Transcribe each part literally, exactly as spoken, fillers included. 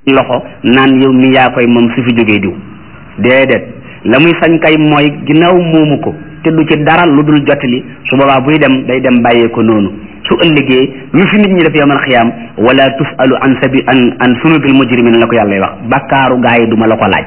loxo naan yow mi yaa koy moom su fi jógee diw déedéet la muy sañ kay mooy ginnaaw moomu ko te du ci dara lu dul jottali su boobaa buy dem day dem bàyyee ko noonu su ëllëgee lu fi nit ñi def yawmal xiyaam wala tusalu an sabi an an sunubil mujrimin la ko yàlla wax bakkaaru gaa yi duma la ko laaj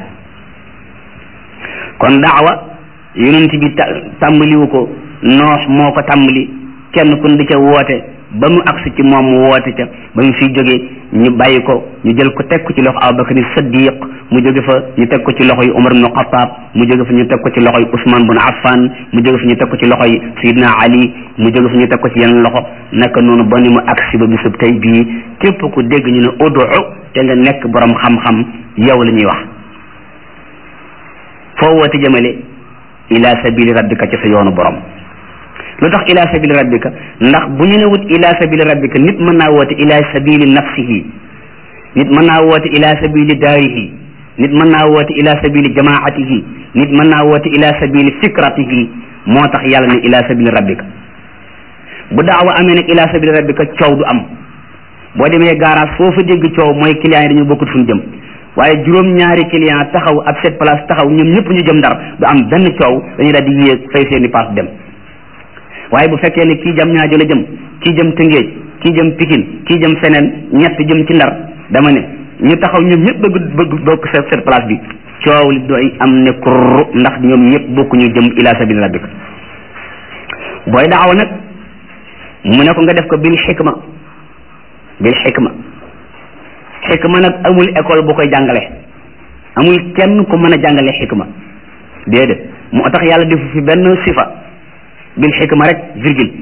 kon daawa yonent bi tàmbaliwu ko noox moo ko tàmbali kenn kun di ca woote ba mu agsi ci moom mu woote ca ba mu fiy jóge ñu bàyyi ko ñu jël ko teg ko ci loxo Abubakar Siddiq mu jóge fa ñu teg ko ci loxo yi Umar ibn Xattaab mu jóge fa ñu teg ko ci loxo yi Usmaan bun Affan mu jóge fa ñu teg ko ci loxo yi Sayyidina Ali mu jóge fa ñu teg ko ci yeneen loxo naka noonu ba ni mu agsi ba bisub tey bii képp ku dégg ñu ne udu te nga nekk borom xam-xam yow la ñuy wax foo woote jëmale ila sabili rabbika ci sa yoonu borom lu tax ila sabili rabbika ndax bu ñu ne wut ila sabili rabbika nit mën naa woote ila sabili nafsihi nit mën naa woote ila sabili daarihi nit mën naa woote ila sabili jamaatihi nit mën naa woote ila sabili fikratihi moo tax yàlla ne ila sabili rabbika bu daawa amee nag ila sabili rabbika coow du am boo demee garage foofu dégg coow mooy client yi dañu bokkut fu ñu jëm waaye juróom ñaari client taxaw ab sept place taxaw ñoom ñëpp ñu jëm Ndar du am benn coow dañuy daal di yéeg fay seeni paas dem waaye bu fekkee ne kii jam ñaajo la jëm kii jëm Tëngéej kii jëm Pikine kii jëm feneen ñett jëm ci Ndar dama ne ñu taxaw ñoom ñëpp bëgg bëgg bokk sept place bi coow li doy am ne kur ndax ñoom ñëpp bokk ñu jëm ila sabili rabbika booy daaw nag mu ne ko nga def ko bil xikma bil xikma xikma nag amul école bu koy jàngale amul kenn ku mën a jàngale xikma déedéet moo tax yàlla defu fi benn sifa bil xikma rek virgule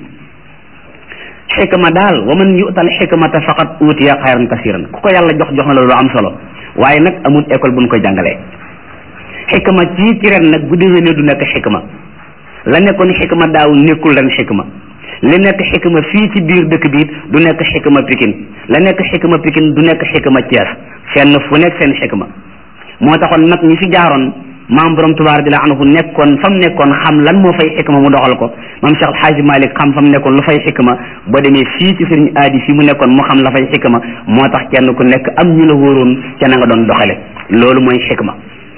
xikma daal wa man yu'tal xikmata faqad utiya xayran kasiran ku ko yàlla jox jox na la lu am solo waaye nag amul école bu ñu koy jàngalee xikma ci ci ren nag bu déwénee du nekk xikma la nekkoon xikma daaw nekkul ren xikma li nekk xikma fii ci biir dëkk bi du nekk xikma Pikine la nekk xikma Pikine du nekk xikma Thiès fenn fu nekk seen xikma moo taxoon nag ñi fi jaaroon maam borom tubaar di la anhu nekkoon fa mu nekkoon xam lan moo fay xikma mu doxal ko maam Cheikh El Hadj Malick xam fa mu nekkoon lu fay xikma boo demee fii ci sëriñ aadi fii mu nekkoon mu xam la fay xikma moo tax kenn ku nekk am ñu la wóoroon ca na nga doon doxale loolu mooy xikma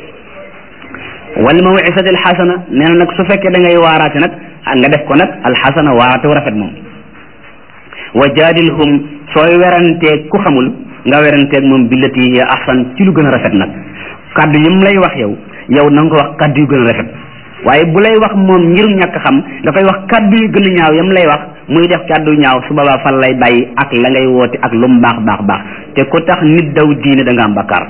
wal maw'izati alxasana nee na nag su fekkee da ngay waaraate nag nga def ko nag alxasana waaraate wu rafet moom wa jaadilhum sooy weranteeg ku xamul nga weranteeg moom billati hiya ahsan ci lu gën a rafet nag kaddu yi mu lay wax yow yow na nga ko wax kaddu yu gën a rafet waaye bu lay wax moom ngir ñàkk xam da koy wax kaddu yu gën a ñaaw yam lay wax muy def kaddu ñaaw su boobaa fan lay bàyyi ak la ngay woote ak lu mu baax baax baax te ku tax nit daw diine da nga am bakkaar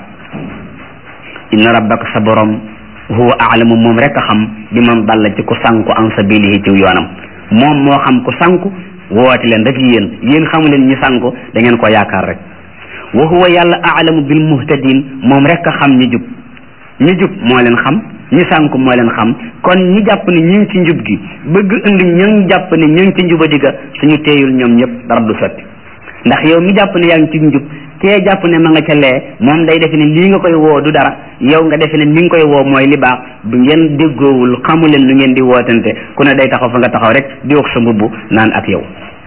inna rabbaka sa borom huwa a'lamu moom rek a xam bi man dalla ci ku sànku an sabilihi ci yoonam moom moo xam ku sànku woote leen rek yéen yéen xamu leen ñi sànku da ngeen ko yaakaar rek wa huwa yàlla a'lamu bil muhtadin moom rek a xam ñi jub ñi jub moo leen xam ñi sànku moo leen xam kon ñi jàpp ne ñu ngi ci njub gi bëgg indi ñi jàpp ne ñu ngi ci njubadi ga suñu teeyul ñoom ñëpp dara du sotti ndax yow mi jàpp ne yaa ngi ci njub kee jàpp ne ma nga ca lee moom day defe ne lii nga koy woo du dara yow nga defe ne li nga koy woo mooy li baax bu ngeen déggoowul xamu leen lu ngeen di wootante ku ne day taxaw fa nga taxaw rek di wax sa mbubb naan ak yow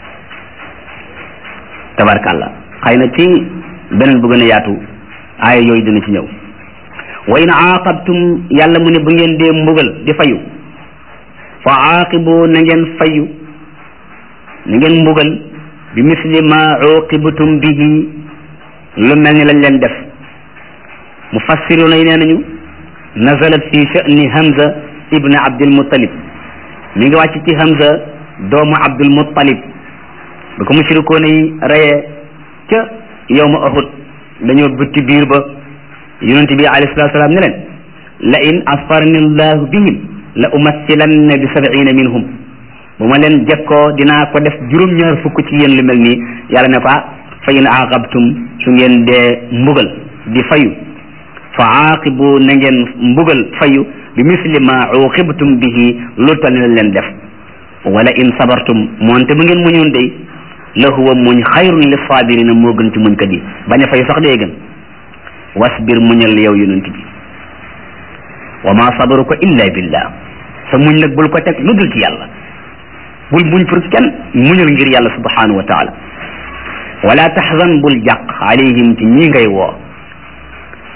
tabarkàlla xëy na ci beneen bu gën a yaatu aaya yooyu dina ci ñëw wa in aaqabtum yàlla mu ne bu ngeen dee mbugal di fayu fa aaqibu na ngeen fayu na ngeen mbugal bi misli ma uqibtum bihi lu mel ni lañ leen def mufassiruna yi nee nañu nazalat fi sha'ni Hamza ibn Abdul Muttalib mi ngi wàcc ci Hamza doomu Abdul Muttalib bu ko mushrikoon yi reyee ca yawma Uhud dañoo bëtti biir ba yonent bi alayhi salaatu salaam ne leen la in asfarani llahu bihim la umassilanna bi sab'ina minhum bu ma leen jekkoo dinaa ko def juróom-ñaar fukk ci yéen lu mel nii yàlla ne ko ah fa in aaqabtum su ngeen dee mbugal di fayu fa aaqibu na ngeen mbugal fayu bi misli ma uqibtum bihi lu tal ne leen def wala in sabartum moonte bu ngeen muñoon day la huwa muñ xayrun li saabirina moo gën ci muñkat yi bañ a fayu sax dee gën wasbir muñal yow yonent bi wa ma sabruka illa billah sa muñ nag bul ko teg lu dul ci yàlla bul muñ pour kenn muñal ngir yàlla subhanahu wa taala wala taxzan bul jàq alayhim ci ñi ngay woo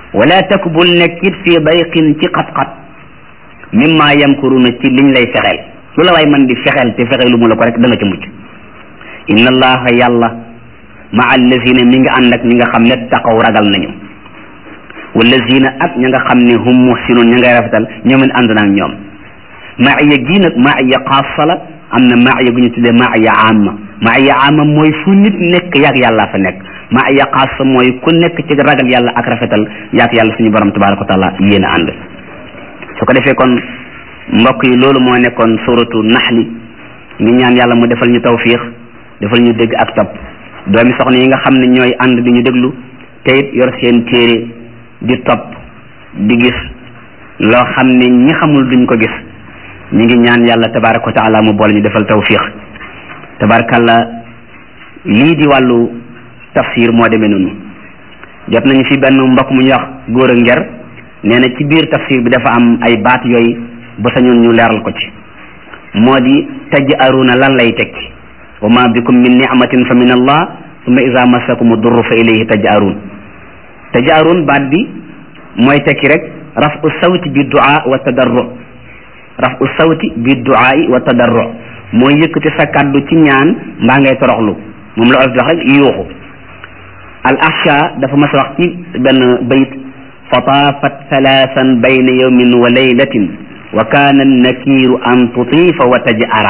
wala taku bul nekkit fii dayqin ci xat-xat mimma yamkuruna ci liñ lay fexeel lu la waay man di fexeel te fexeelu mu la ko rek da nga ci mucc inna allaha yàlla ma allazina mi nga ànd ak ñi nga xam ne taqaw ragal nañu wallazina ak ña nga xam ne hum muhsinun ña ngay rafetal ñoomen ànd naag ñoom maaya gii nag maaya xaasa la am na maaya gu ñu tuddee maaya amma maaya amma mooy fu nit nekk yaag yàlla fa nekk maaya xaasa mooy ku nekk ci ragal yàlla ak rafetal yaag yàlla suñu borom tabaraka wa taala yéen a ànd su ko defee kon mbokk yi loolu moo nekkoon suratu naxli ñu ñaan yàlla mu defal ñu tawfiix defal ñu dégg ak topp doomi soxna yi nga xam ne ñooy ànd di ñu déglu te it yor seen téere di topp di gis loo xam ne ñi xamul duñ ko gis ñu ngi ñaan yàlla tabaraka wa taala mu boole ñu defal tawfiix tabarakallah lii di wàllu tafsir moo demee noonu jot nañu fi benn mbokk mu ñuy wax góor a nger nee na ci biir tafsir bi dafa am ay baat yooyu bu sañoon ñu leeral ko ci moo di taj'aruna lan lay tekki wa ma bikum min ni'matin fa min allah summa iza massakum durru fa ilayhi taj'arun taj'arun baat bi mooy tekki rek rafu sawti bi du'a wa tadarru rafu sawti bi du'a wa tadarru mooy yëkkati sa kàddu ci ñaan mbaa ngay toroxlu moom la olof di wax rek yuuxu al ahsha dafa mas a wax ci benn bayit fataafat thalathan bayna yawmin wa laylatin wa kaana nakiiru an tutiifa wa taj'ara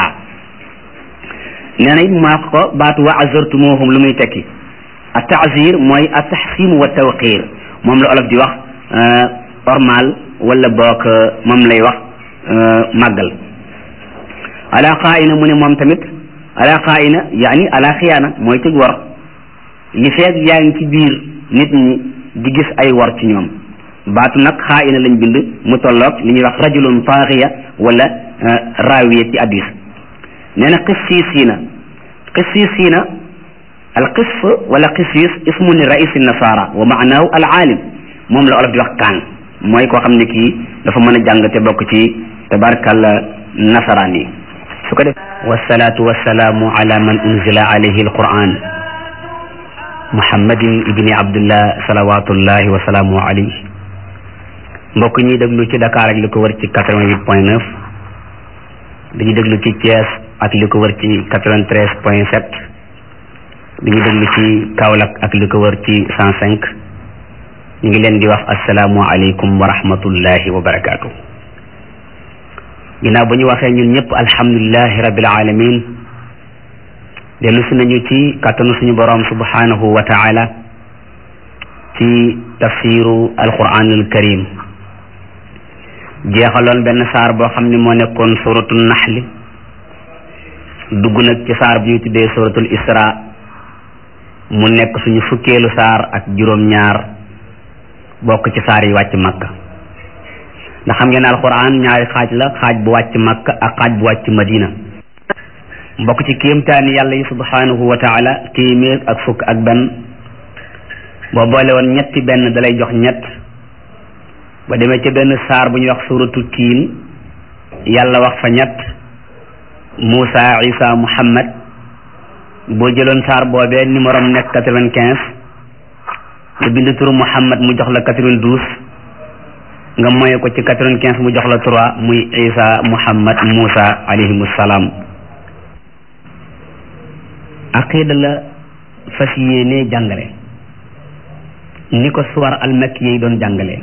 nee na it maa ko baatu wa azartumuhum lu muy tekki a taazir mooy a taxsim wa tawqir moom la olof di wax ormal wala boog moom lay wax màggal ala qaa'ina mu ne moom tamit ala qaa'ina yaani ala xiyaana mooy tëj war li feeg yaa ngi ci biir nit ñi di gis ay war ci ñoom baatu nag xaa'ina lañ bind mu tolloog li ñuy wax rajulun taaxiya wala raawiya ci hadis nee na qissisiina qissisiina al qisf wala qissis ismu ni raisi nasara wa maanaahu al aalim moom la olof di wax kaan mooy koo xam ne kii dafa mën a jàng te bokk ci tabarakalla nasaraan yi su ko def wasalaatu wasalaamu ala man unzila alayhi al quran muhammadin ibni abdullah salawatullahi wa salaamu alayhi mbokk ñuy déglu ci Dakar ak li ko wër ci quatre-vingt-huit point neuf dañuy déglu ci Thiès ak li ko wër ci quatre-vingt-treize point sept dañuy déglu ci Kaolack ak li ko wër ci cent cinq ñu ngi leen di wax asalaamu aleykum wa rahmatullahi wa barakaatu. ginnaaw ba ñu waxee ñun ñëpp alhamdulilahi rabbil alamin dellu si nañu ci kàttanu suñu boroom subhanahu wa taala ci tafsiru alquranul karim jeexaloon benn saar boo xam ne moo nekkoon suratul naxli dugg nag ci saar bi ñu tuddee suratul isra mu nekk suñu fukkeelu saar ak juróom-ñaar bokk ci saar yi wàcc makka ndax xam ngeen ne alquran ñaari xaaj la xaaj bu wàcc makka ak xaaj bu wàcc madina mbokk ci kéemtaani yàlla yi subhanahu wa taala téeméer ak fukk ak benn boo boole woon ñetti benn dalay jox ñett ba demee ca benn saar bu ñuy wax suratu tiin yàlla wax fa ñett Moussa Isa Muhammad boo jëloon saar boobee numéro am nekk quatre-vingt-quinze nga bind turu Muhammad mu jox la quatre-vingt-douze nga moye ko ci quatre-vingt-quinze mu jox la trois muy Isa Muhammad Moussa alayhimu salaam aqida la fas yéene jàngale ni ko suwar almakki yi doon jàngale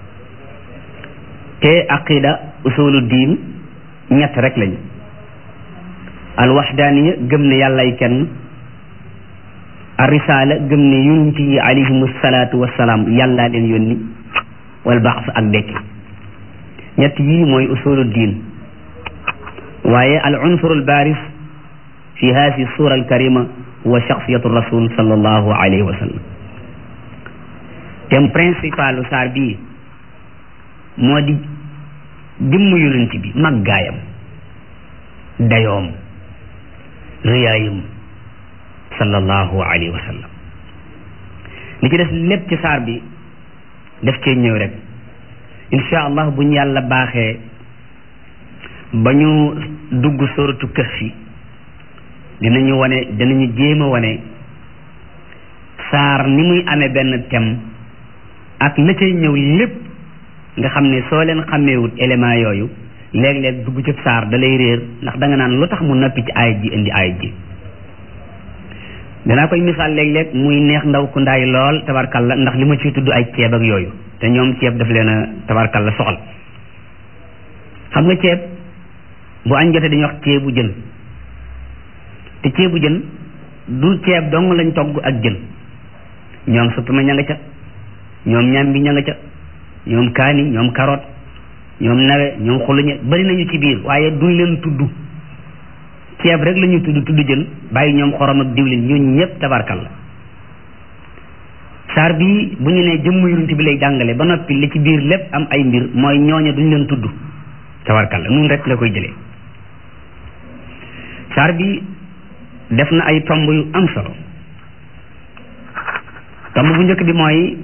te aqida usulu diin ñett rek lañ alwaxdaaniya gëm ne yàllay kenn arrisaala gëm ne yonent yi alayhimu salaatu wassalaam yàllaa leen yónni wal baas ak dekki ñett yii mooy usulu diin waaye al unsur al baaris fi haadihi suura al karima huwa shaxsiyatu rasul sallallahu alayhi wa sallam thème principalu saar bii moo di jëmm yonent bi màggaayam dayoom riyaayam sallallahu alayhi wa sallam li ci des lépp ci saar bi def cee ñëw rek insha allah bu ñu yàlla baaxee ba ñu dugg suratu kahfi dinañu wane dinañu jéem a wane saar ni muy amee benn thème ak la cay ñëw lépp nga xam ne soo leen xàmmeewut élément yooyu léeg-léeg dugg ci saar da lay réer ndax da nga naan lu tax mu noppi ci ayit ji indi ayit ji danaa koy misaal léeg-léeg muy neex ndaw ku ndaay lool tabarkalla ndax li ma ciy tudd ay ceeb ak yooyu te ñoom ceeb daf leen a tabarkalla soxal xam nga ceeb bu añ jotee dañuy wax ceebu jën te ceebu jën du ceeb dong lañ togg ak jën ñoom suppame ña nga ca ñoom ñambi ña nga ca ñoom kaani ñoom carotte ñoom nawe ñoom xuluñe bari nañu ci biir waaye duñ leen tudd ceeb rek la ñuy tudd tudd jën bàyyi ñoom xorom ak diwlin ñooñu ñëpp tabarkalla saar bii bu ñu nee jëmm yonent bi lay jàngale ba noppi li ci biir lépp am ay mbir mooy ñooña duñ leen tudd tabarkalla nun rek la koy jëlee saar bi def na ay tomb yu am solo tomb bu njëkk bi mooy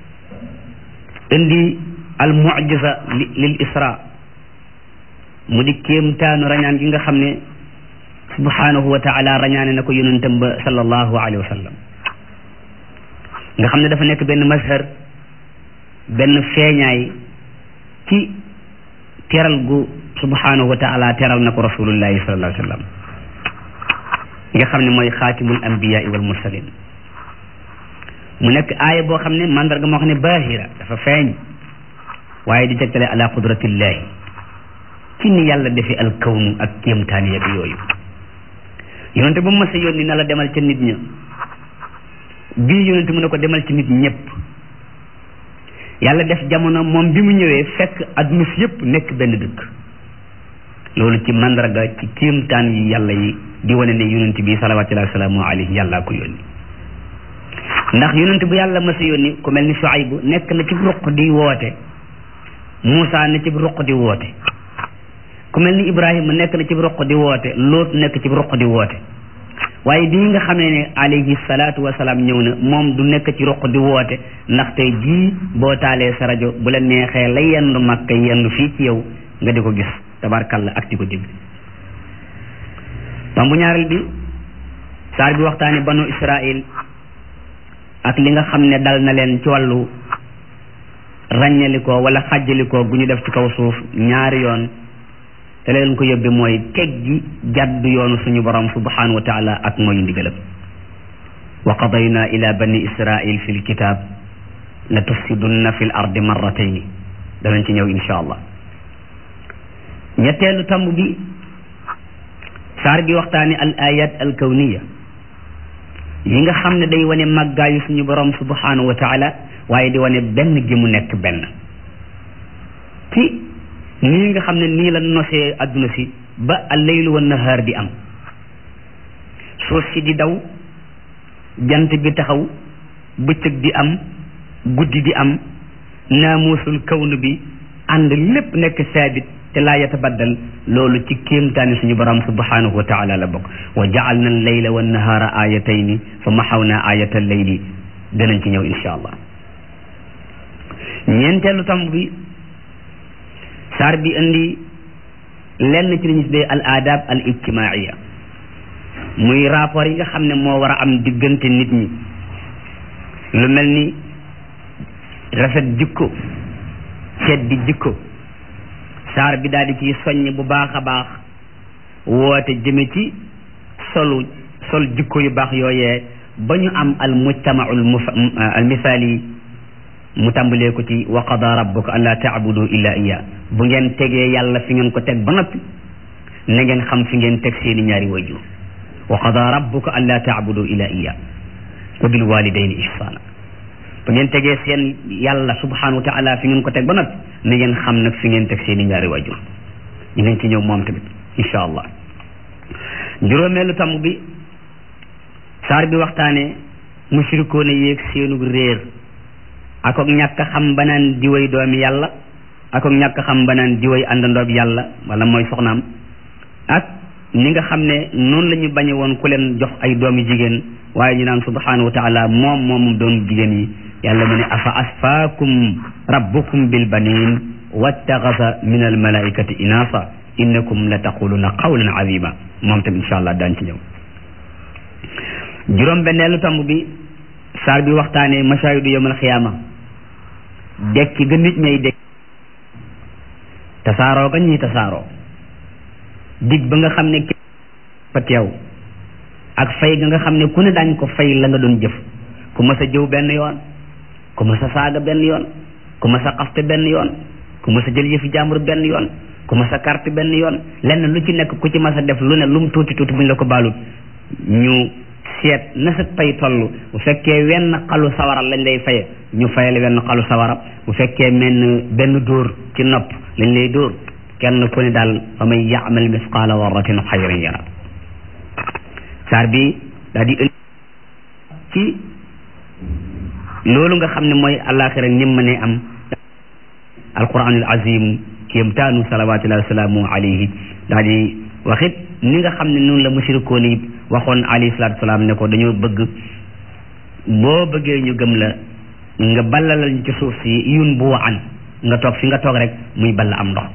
indi al mu'jiza lil isra mu di kéemtaanu rañaan gi nga xam ne subhanahu wa taala rañaane na ko yonentam ba sallallahu alayhi wa sallam nga xam ne dafa nekk benn mazhar benn feeñaay ci teral gu subhanahu wa taala teral na ko rasulullahi sallallahu alayhi wa sallam nga xam ne mooy xaatimul anbiyaa wal mursalin mu nekk aaya boo xam ne mandarga moo xam ne baahira dafa feeñ waaye di tegtale ala qudratillahi ci ni yàlla defee alkawnu ak kéemtaan yeeg yooyu yonente bu mu mës a yónni na la demal ca nit ña bii yonente mu ne ko demal ci nit ñëpp yàlla def jamono moom bi mu ñëwee fekk adduna si yëpp nekk benn dëkk loolu ci mandarga ci kéemtaan yi yàlla yi di wane ne yonente bi salawatullahi wa salaamu alayhi yàllaa ko yónni ndax yonente bu yàlla mës a yónni ku mel ni Shuaybu nekk na ci ruq di woote Muusa ne ci ruq di woote ku mel ni Ibrahima nekk na ci ruq di woote Loot nekk ci ruq di woote waaye bii nga xamee ne alayhi salaatu wa salaam ñëw na moom du nekk ci ruq di woote ndax tey jii boo taalee sa rajo bu la neexee la yendu Makka yendu fii ci yow nga di ko gis tabarkalla ak di ko dégg tombu ñaareel bi saar bi waxtaane banu Israil ak li nga xam ne dal na leen ci wàllu ràññalikoo wala xàjjalikoo gu ñu def ci kaw suuf ñaari yoon te leen ko yóbbe mooy teg gi jàdd yoonu suñu borom subhanahu wa taala ak mooy ndigalam wa qadayna ila bani israil fi lkitab la tufsidunna fi l ardi marratayni danañ ci ñëw insha allah ñetteelu tamb bi saar bi waxtaani al ayat al kawniya yi nga xam ne day wane màggaayu suñu borom subhanahu wa taala waaye di wane benn gi mu nekk benn ci nii nga xam ne nii la nosee adduna si ba al-laylu wa nahaar di am suuf si di daw jant bi taxaw bëccëg di am guddi di am naamuusul kawnu bi ànd lépp nekk saabit te laa yatabaddal loolu ci kéemtaani suñu borom subhanahu wa taala la bokk wa ja'alna al-layla wa nahaara ayatayni fa maxawna ayata al-layli danañ ci ñëw insha allah ñeenteelu tamb bi saar bi indi lenn ci li ñu tuddee al adab al ijtimaiya muy rapport yi nga xam ne moo war a am diggante nit ñi lu mel ni rafet jikko seddi jikko saar bi daal di ciy soññ bu baax a baax woote jëme ci solu sol jikko yu baax yooyee ba ñu am al mujtamaul al misaali mu tàmbalee ko ci wa qada rabbuka an la taabudu illa iya bu ngeen tegee yàlla fi ngeen ko teg ba noppi na ngeen xam fi ngeen teg seeni ñaari wayjur wa qada rabbuka an la taabudu illa iya wa bil walidayni ihsana bu ngeen tegee seen yàlla subhanahu wa taala fi ngeen ko teg ba noppi na ngeen xam nag fi ngeen teg seeni ñaari wayjur ñu ngeen ci ñëw moom tamit insha allah juróomeelu tamb bi saar bi waxtaane mushrikoona yéeg seenu réer akook ñàkk xam banaan diwéy doomi yàlla akook ñàkk xam banaan diwéy àndandoob yàlla wala mooy soxnaam ak ni nga xam ne noonu la ñu bañe woon ku leen jox ay doomi jigéen waaye ñu naan subhanahu wa taala moom moom doomu jigéen yi yàlla mu ne afa asfaakum rabbukum bil banin wattaxasa min al malaikati inasa innakum la taquluna qawlan azima moom tam insha allah daan ci ñëw juróom benneelu tamb bi saar bi waxtaane mashahidu yawmal xiyaama dekki ga nit ñay dekki tasaaroo ga ñuy tasaaroo dig ba nga xam ne fa teew ak fay ga nga xam ne ku ne daañ ko fay la nga doon jëf ku mas a jëw benn yoon ku mas a saaga benn yoon ku mas a xaste benn yoon ku mas a jël yëfi jàmbur benn yoon ku mas a carte benn yoon lenn lu ci nekk ku ci mas a def lu ne lu mu tuuti tuuti buñ la ko baalut ñu seet na sa pay toll bu fekkee wenn xalu sawara lañ lay faye ñu fayal wenn xalu sawara bu fekkee menn benn dóor ci nopp lañ lay dóor kenn ku ne daal fa man ya'mal misqaala darratin xayran yara saar bi daal di ëndi ci loolu nga xam ne mooy àllaaxira nim ma ne am alquranul azim kéemtaanu salawatullahi wasalaamu alayhi daal di waxit ni nga xam ne noonu la mushrikoon yi waxoon alayhi salaatu salaam ne ko dañoo bëgg boo bëggee ñu gëm la nga ballalal ñu ci suuf si yun bu an nga toog fi nga toog rek muy ball am ndox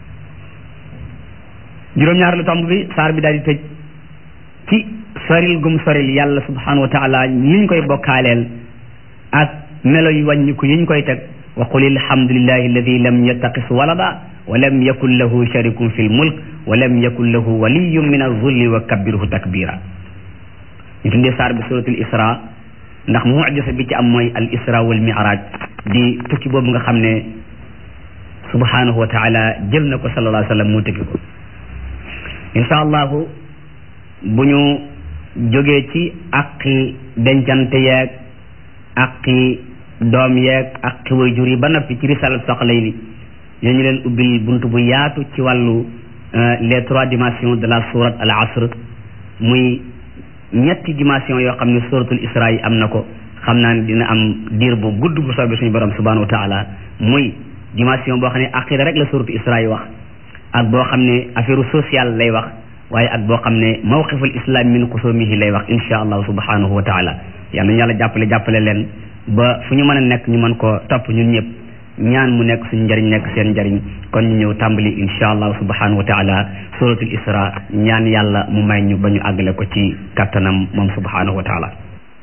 juróom-ñaar lu tomb bi saar bi daal di tëj ci soril gum soril yàlla subhanahu wa taala liñ koy bokkaaleel ak melo yu wàññiku yiñ koy teg wa qul alhamdulillahi alladi lam yattaqis walada wa lam yakun lahu sharikun fi lmulk wa lam yakun lahu waliyun min azulli wa kabbirhu takbira ñu tuddee saar bi suratul isra ndax mujisa bi ci am mooy al isra wal mi'raj di tukki boobu nga xam ne subhanahu wa taala jël na ko sallallahu alayhi wa sallam mu tukki ko insha allahu bu ñu jógee ci aqi dencante yeeg aqi doom yeeg aqi waajur yi ba noppi ci risalat Soxalayni ñu leen ubbil buntu bu yaatu ci wàllu les trois dimensions de la sourate al asr muy ñetti dimension yoo xam ne suratul isra yi am na ko xam naa ne dina am diir bu gudd bu soobee suñu borom subhanahu wa taala muy dimension boo xam ne aqida rek la suratul isra yi wax ak boo xam ne affaire sociale lay wax waaye ak boo xam ne mawqiful islam min xusumihi lay wax insha allah subhanahu wa taala yal nañu yàlla jàppale jàppale leen ba fu ñu mën a nekk ñu mën ko topp ñun ñëpp ñaan mu nekk suñu njëriñ nekk seen njëriñ kon ñu ñëw tàmbali insha allah subhanahu wa taala suratul isra ñaan yàlla mu may ñu ba ñu àggale ko ci kattanam moom subhanahu wa taala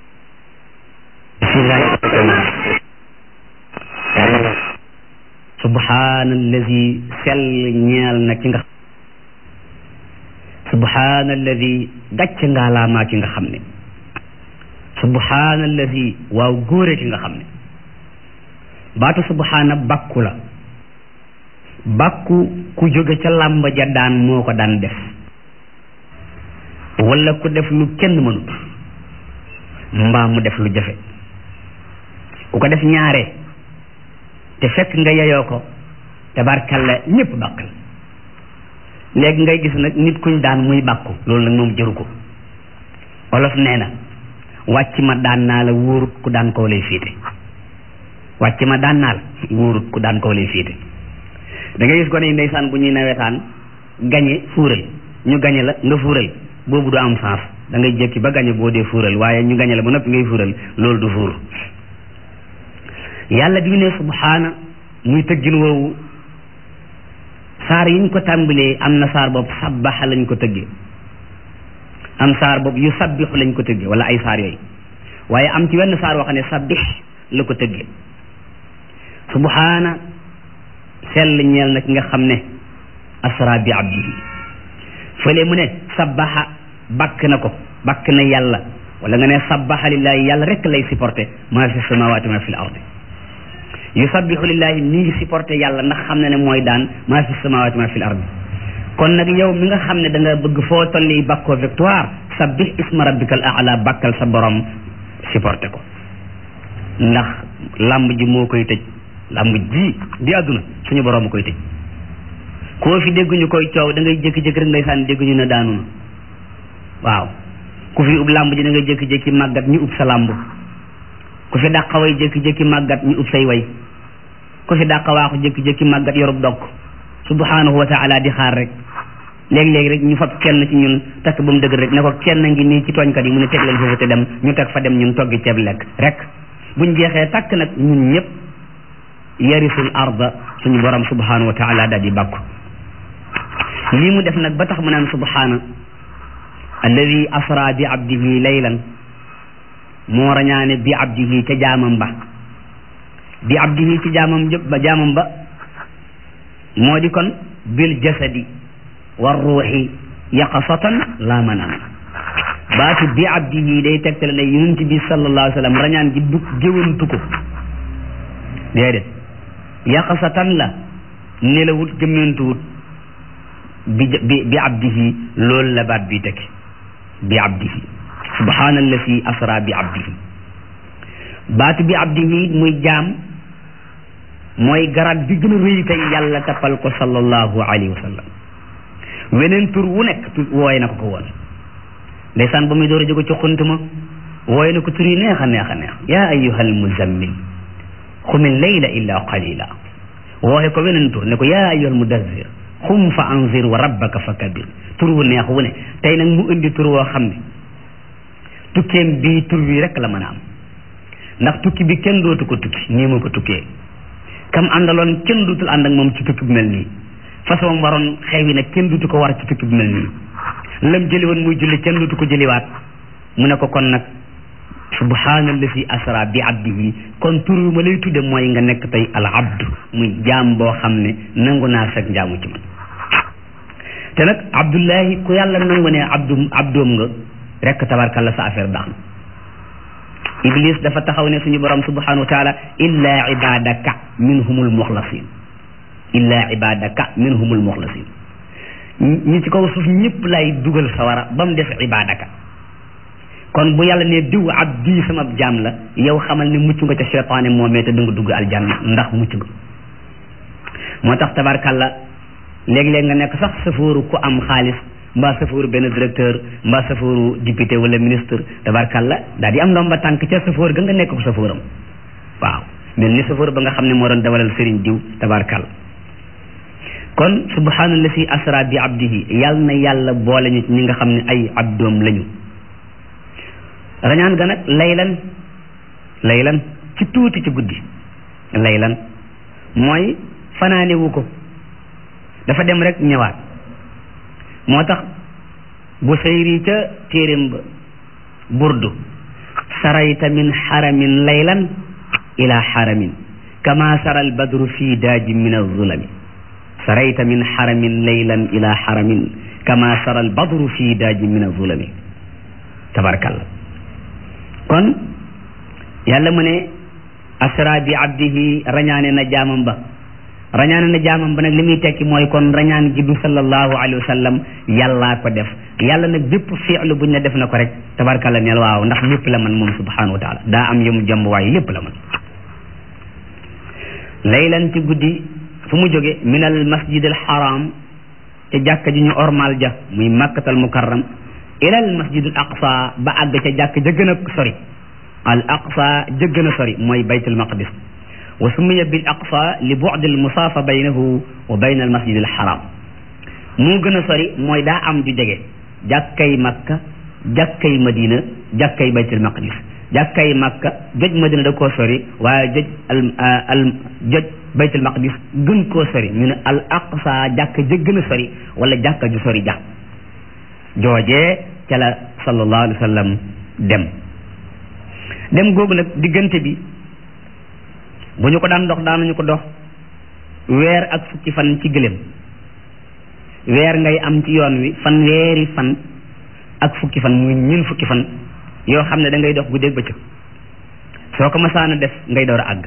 subhana allazi sell ñeel na ki nga subhana allazi gàcc ngaalaamaa ki nga xam ne subhana allazi waaw góore ki nga xam ne baatu subhaana bàkku la bàkku ku jóge ca làmb ja daan moo ko daan def wala ku def lu kenn mënut mbaa mu def lu jafe ku ko def ñaare te fekk nga yeyoo ko tabarkalla ñëpp bàkk la léegi ngay gis nag nit kuñ daan muy bàkku loolu nag moom jëru ko olof nee na wàcc ma daan naa la wóorut ku daan koo lay féete wàcc ma daan naal wóorut ku daan koo lay féete da ngay gis ko ne ndeysaan bu ñuy nawetaan gañe fuural ñu gañe la nga fuural boobu du am sens da ngay jékki ba gañe boo dee fuural waaye ñu gañe la ba noppi ngay fuural loolu du fuur yàlla bi ne subhaana muy tëggin woowu saar yi ñu ko tàmbalee am na saar boobu sabbaxa lañ ko tëggee am saar boobu yu sabbixu lañ ko tëggee wala ay saar yooyu waaye am ci wenn saar wax ne sabbix la ko tëggee subhaana sell ñeel na ki nga xam ne asra bi abdihi fële mu ne sabbaxa bakk na ko bakk na yàlla wala nga ne sabbaxa lillahi yàlla rek lay supporté maa fi samawati ma fi l ardi yusabbihu lillahi mi ngi supporté yàlla ndax xam na ne mooy daan maa fi samawati ma fi l ardi kon nag yow mi nga xam ne da nga bëgg foo tolli bakkoo victoire sabbih isma rabbikal a'la bakkal sa borom supporté ko ndax lamb ji moo koy tëj lamb ji di àdduna suñu borom koy tëj koo fi dégguñu koy coow da ngay jékki-jékki rek ndeysaan dégguñu ne daanu na waaw ku fi ub lamb ji da ngay jékki-jékki màggat ñu ub sa lamb ku fi dàqa way jékki-jékki màggat ñu ub say way ku fi dàqa waaxu jékki-jékki màggat yorub dokk subhanahu wa taala di xaar rek léegi-léegi rek ñu fab kenn ci ñun takk ba mu dëgg rek ne ko kenn ngi nii ci tooñkat yi mu ne teg leen foofu te dem ñu teg fa dem ñun toggi ceeb lekk rek buñ jeexee takk nag ñun ñëpp yarisul arda suñu borom subhanahu wa taala daal di bàkku lii mu def nag ba tax mu naan subhana alladi asra bi abdihi laylan moo rañaane bi abdihi ca jaamam ba bi abdihi ci jaamam jëpp ba jaamam ba moo di kon bil jasadi wa ruuxi yaqasatan la manam baatu bi abdihi day tegtale ne yonent bi sallallahu alayhi wa sallam rañaan gi du géwantu ko déedéet yaqasatan la nelawut gëmmentuwut bi bi bi abdihi loolu la baat bi tekki bi abdihi subhaanallazi asra bi abdihi baatu bi abdihi muy jaam mooy garab bi gën a rëy tey yàlla tappal ko sallallahu alayhi wa sallam weneen tur wu nekk tur wooye na ko ko woon ndeysaan ba muy door a jóge ci xunt ma wooye na ko tur yi neex a neex a neex yaa ayyuhal muzammil xumil layla illa qalila wooye ko weneen tur ne ko yaa ayyuhal mudazzir xum fa anzir wa rabbaka fa kabir tur wu neex wu ne tey nag mu indi tur woo xam ne tukkeem bii tur wi rek la mën a am ndax tukki bi kenn dootu ko tukki nii mu ko tukkee kam àndaloon kenn dootul ànd ak moom ci tukki bu mel nii façon waroon xewi nag kenn dootu ko war ci tukki bu mel nii lam jëli woon muy julli kenn dootu ko jëliwaat mu ne ko kon nag subhaanallazi asra bi abdihi kon tur wi ma lay tudde mooy nga nekk tey al abdu muy jaam boo xam ne nangu naa sag njaamu ci man te nag abdullahi ku yàlla nangu ne abdu abdoom nga rekk tabarkalla sa affaire baax na iblis dafa taxaw ne suñu borom subhanahu wa taala illa ibadaka minhumul muxlasin illa ibadaka minhumul muxlasin ñi ci kaw suuf ñëpp lay dugal sawara ba mu def ibadaka kon bu yàlla ne diw abdi sama jaam la yow xamal ne mucc nga ca seytaane moomee te danga dugg aljanna ndax mucc nga moo tax tabarkalla léeg-léeg nga nekk sax safooru ku am xaalis mbaa safooru benn directeur mbaa safooru député wala ministre tabarkalla daal di am ndomba tànk ca safoor ga nga nekk ko safooram waaw mel ni safoor ba nga xam ne moo doon dawalal sëriñ diw tabarkalla kon subhaanallazi asra bi abdihi yàlla na yàlla boole ñu ñi nga xam ne ay abdoom lañu rañaan ga nag laylan laylan ci tuuti ci guddi laylan mooy fanaanewu ko dafa dem rek ñëwaat moo tax bu sayri ca téeréem ba burdu sarayta min xaramin laylan ila xaramin kama sara al badru fi daaji min azulami sarayta min xaramin laylan ila xaramin kama sara al badru fi daaji min azulami tabarakallah kon yàlla mu ne asra bi abdihi rañaane na jaamam ba rañaane na jaamam ba nag li muy tekki mooy kon rañaan gi du sallallahu alayhi wa sallam yàllaa ko def yàlla nag bépp fi'lu buñ ne def na ko rek tabarkalla neel waaw ndax lépp la man moom subhanahu wa taala daa am yëmu jàmb waaye lépp la man laylan ci guddi fu mu jóge min al masjid al haram ca jàkka ji ñu ormal ja muy makkatal mukarram ila al masjid al aqsa ba àgg ca jàkk ja gën a sori al aqsa ja gën a sori mooy baytul maqdis wa summiya bil aqsa li bu'd al musaafa baynahu wa bayna al masjid al haram moo gën a sori mooy daa am ju jege jàkkay makka jàkkay madina jàkkay baytul maqdis jàkkay makka joj madina da koo sori waaye joj al al joj baytul maqdis gën koo sori ñu ne al aqsa jàkk ja gën a sori wala jàkka ju sori ja joojee ca la sallallahu alayhi wa sallam dem dem googu nag diggante bi bu ñu ko daan dox daanuñu ko dox weer ak fukki fan ci gëléem weer ngay am ci yoon wi fan weeri fan ak fukki fan muy ñun fukki fan yoo xam ne da ngay dox guddeeg bëccëg soo ko masaana def ngay door a àgg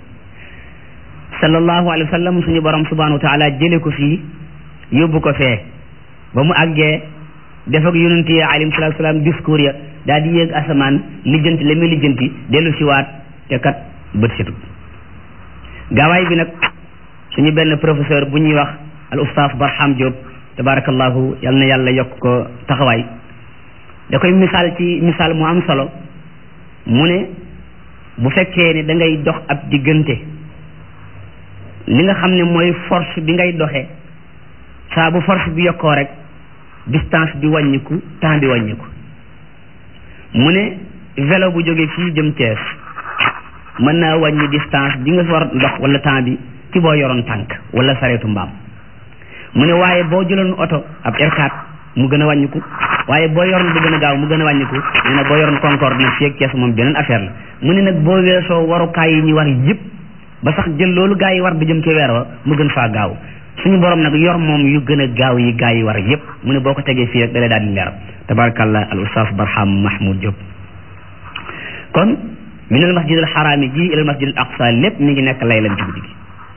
sallallahu alayhi wa sallam suñu borom subhanahu wa taala jële ko fii yóbbu ko fee ba mu àggee def ak yonent yi alayhi salaatu salaam discours ya daal di yéeg asamaan lijjanti la muy lijjanti dellu si waat te kat bët setut gaawaay bi nag suñu benn professeur bu ñuy wax al ustaas Barham Diop tabarakallahu yal na yàlla yokk ko taxawaay da koy misaal ci misaal mu am solo mu ne bu fekkee ne da ngay dox ab diggante li nga xam ne mooy force bi ngay doxee saa bu force bi yokkoo rek distance bi wàññiku temps bi wàññiku mu ne vélo bu jógee fii jëm Thiès mën naa wàññi distance bi nga war dox wala temps bi ci boo yoroon tànk wala sareetu mbaam mu ne waaye boo jëloon oto ab R quatre mu gën a wàññiku waaye boo yoroon bu gën a gaaw mu gën a wàññiku nee na boo yoroon Concorde nag fii ak Thiès moom beneen affaire la mu ne nag boo weesoo warukaay yi ñu war yëpp ba sax jël loolu gaa yi war di jëm ci weer wa mu gën faa gaaw suñu borom nag yor moom yu gën a gaaw yi gaa yi war yépp mu ne boo ko tegee fii rek dalee daal di leer tabarakallah al ustaas Barham Mahmoud Diop kon min al masjid al xaraami ji ila al masjid al aqsa lépp mi ngi nekk laylan ci guddi gi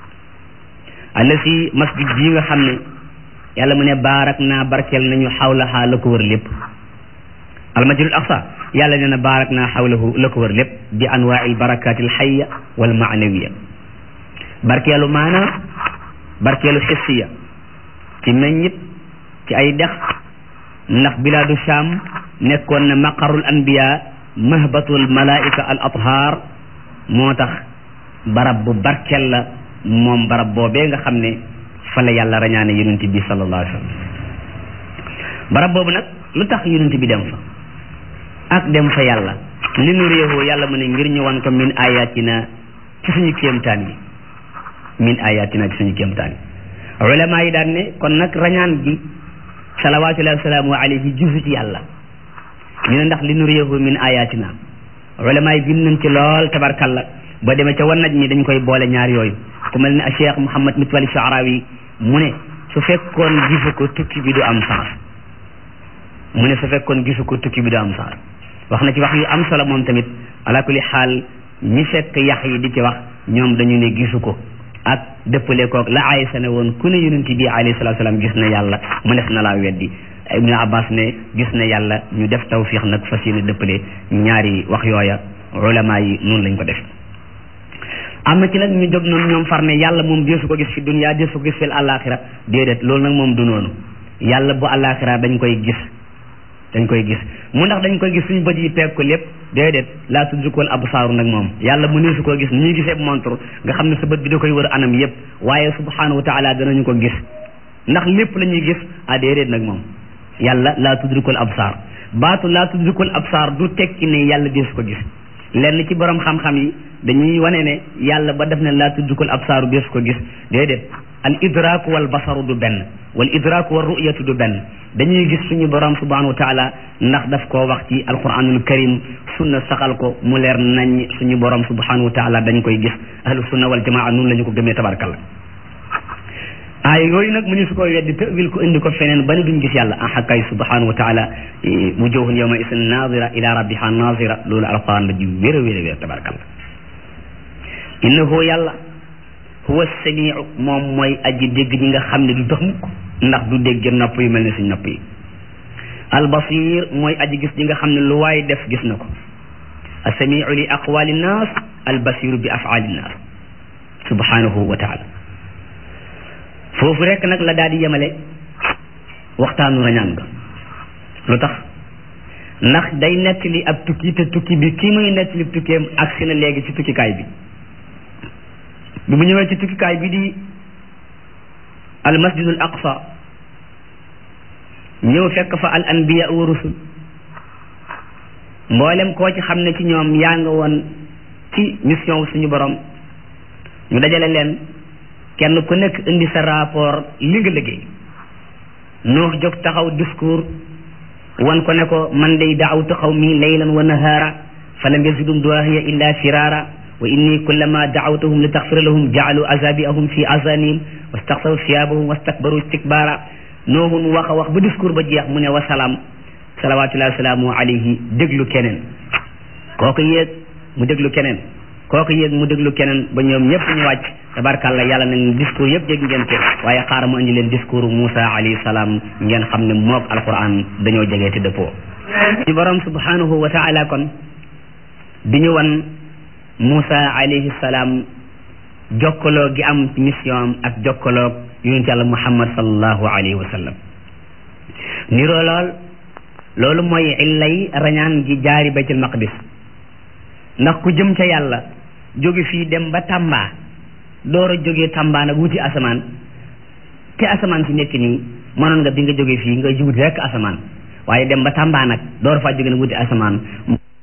allasi masjid bii nga xam ne yàlla mu ne baarak naa barkeel nañu xawlaha la ko wër lépp al masjid al aqsa yàlla nee na baarak naa xawlahu la ko wër lépp bi anwaa'il barakaati al xayya wal maanawiya barkeelu maana barkeelu xissiya ci meññit ci ay dex ndax bilaadu Sham nekkoon na maqarul anbiya mahbatul malaika al athar moo tax barab bu barkeel la moom barab boobee nga xam ne fa la yàlla rañaane yonent bi sallallahu alayhi wa sallam barab boobu nag lu tax yonent bi dem fa ak dem fa yàlla li nu réewoo yàlla mu ne ngir ñu wan ko min ayatina ci suñu kéemtaan yi min ayatina ci suñu kéemtaan yi ulama yi daan ne kon nag rañaan gi salawatullahi wasalaamu alayhi jusu ci yàlla ñu ne ndax li nu réewoo min ayatina ulama yi bind nañ ci lool tabarkalla ba demee ca wan naj mi dañ koy boole ñaar yooyu ku mel ne a cheikh Mouhamad Mitwali Shaarawi mu ne su fekkoon gisu ko tukki bi du am sens mu ne su fekkoon gisu ko tukki bi du am sens wax na ci wax yu am solo moom tamit ala kulli xaal ñi fekk yax yi di ci wax ñoom dañu ne gisu ko ak dëppale koog la Aysa ne woon ku ne yonent bi alayhi salaatu salaam gis na yàlla mu def na laa weddi Ibnu Abbas ne gis na yàlla ñu def tawfiix nag fas yéene dëppale ñaari wax yooya ulama yi noonu lañ ko def am na ci nag ñu jóg noonu ñoom far ne yàlla moom deesu ko gis fi dunya deesu ko gis fil àllaaxira déedéet loolu nag moom du noonu yàlla bu àllaaxira dañ koy gis dañ koy gis mu ndax dañ koy gis suñu bët yi peeg ko lépp déedéet laa tudrikul absaaru nag moom yàlla mu neesu koo gis ni ñuy gisee montre nga xam ne sa bët bi da koy wër anam yépp waaye subhanahu wa taala danañu ko gis ndax lépp la ñuy gis ah déedéet nag moom yàlla laa tudrikul absaar baatu laa tudrikul absaar du tekki ne yàlla deesu ko gis lenn ci borom xam-xam yi dañuy wane ne yàlla ba def ne laa tudrikul absaaru deesu ko gis déedéet al idraku wal basaru du benn wal idraku wal ru'yatu du benn dañuy gis suñu borom subhanahu wa taala ndax daf koo wax ci alquranul karim sunna saxal ko mu leer nañ suñu borom subhanahu wa taala dañ koy gis ahlu sunna wal jamaa noonu la ñu ko gëmee tabarkalla aay yooyu nag mu ñu su koy weddi tawil ko indi ko feneen ba ne duñ gis yàlla ah kay subhanahu wa taala wujuhun yawma isin nazira ila rabbiha nazira loolu alquran la ji wér a wér a wér tabarkalla innahu yàlla huwa samiu moom mooy aji dégg ñi nga xam ne du tax mukk ndax du dégg nopp yu mel ne suñ nopp yi albasir mooy aji gis ñi nga xam ne lu waay def gis na ko assamiu li aqwali nnas albasiru bi afali nnas subhanahu wa taala foofu rek nag la daal di yemale waxtaanu rañaan nga lu tax ndax day nettali ab tukki te tukki bi kii muy nettali tukkeem agsi na léegi ci tukkikaay bi bi mu ñëwee ci tukkikaay bi di al masjidul aqsa ñëw fekk fa al anbiya wa rusul mboolem koo ci xam ne ci ñoom yaa nga woon ci mission suñu borom ñu dajale leen kenn ku nekk indi sa rapport li nga liggéey Nuux jóg taxaw discours wan ko ne ko man day daawtu qawmi laylan wa nahaara fa lam yazidum duwaahiya illa firaara wa inni kullama daawtuhum li taxfira lahum jaalu azabiahum fi azanim wastaxsaw siyaabahum wastakbaru istikbaara Nuuhun wax a wax ba discours ba jeex mu ne wasalaam salawatullahi wasalaamu alayhi déglu keneen kooku yéeg mu déglu keneen kooku yéeg mu déglu keneen ba ñoom ñëpp ñu wàcc tabarkàlla yàlla nañ discours yëpp dégg ngeen ko waaye xaaral mu indi leen discours Moussa alayhi salaam ngeen xam ne moog alquran dañoo jegee te dëppoo ci borom subhanahu wa taala kon di ñu wan Moussa alayhi salaam jokkaloo gi am mission am ak jokkaloo yonent yàlla Muhammad sallallahu alayhi wa sallam niroo lool loolu mooy illay rañaan gi jaari baytul maqdis ndax ku jëm ca yàlla jóge fii dem ba Tamba door a jógee Tamba nag wuti asamaan te asamaan si nekk nii mënoon nga bi nga jógee fii nga wuti rekk asamaan waaye dem ba Tamba nag door faa jóge nag wuti asamaan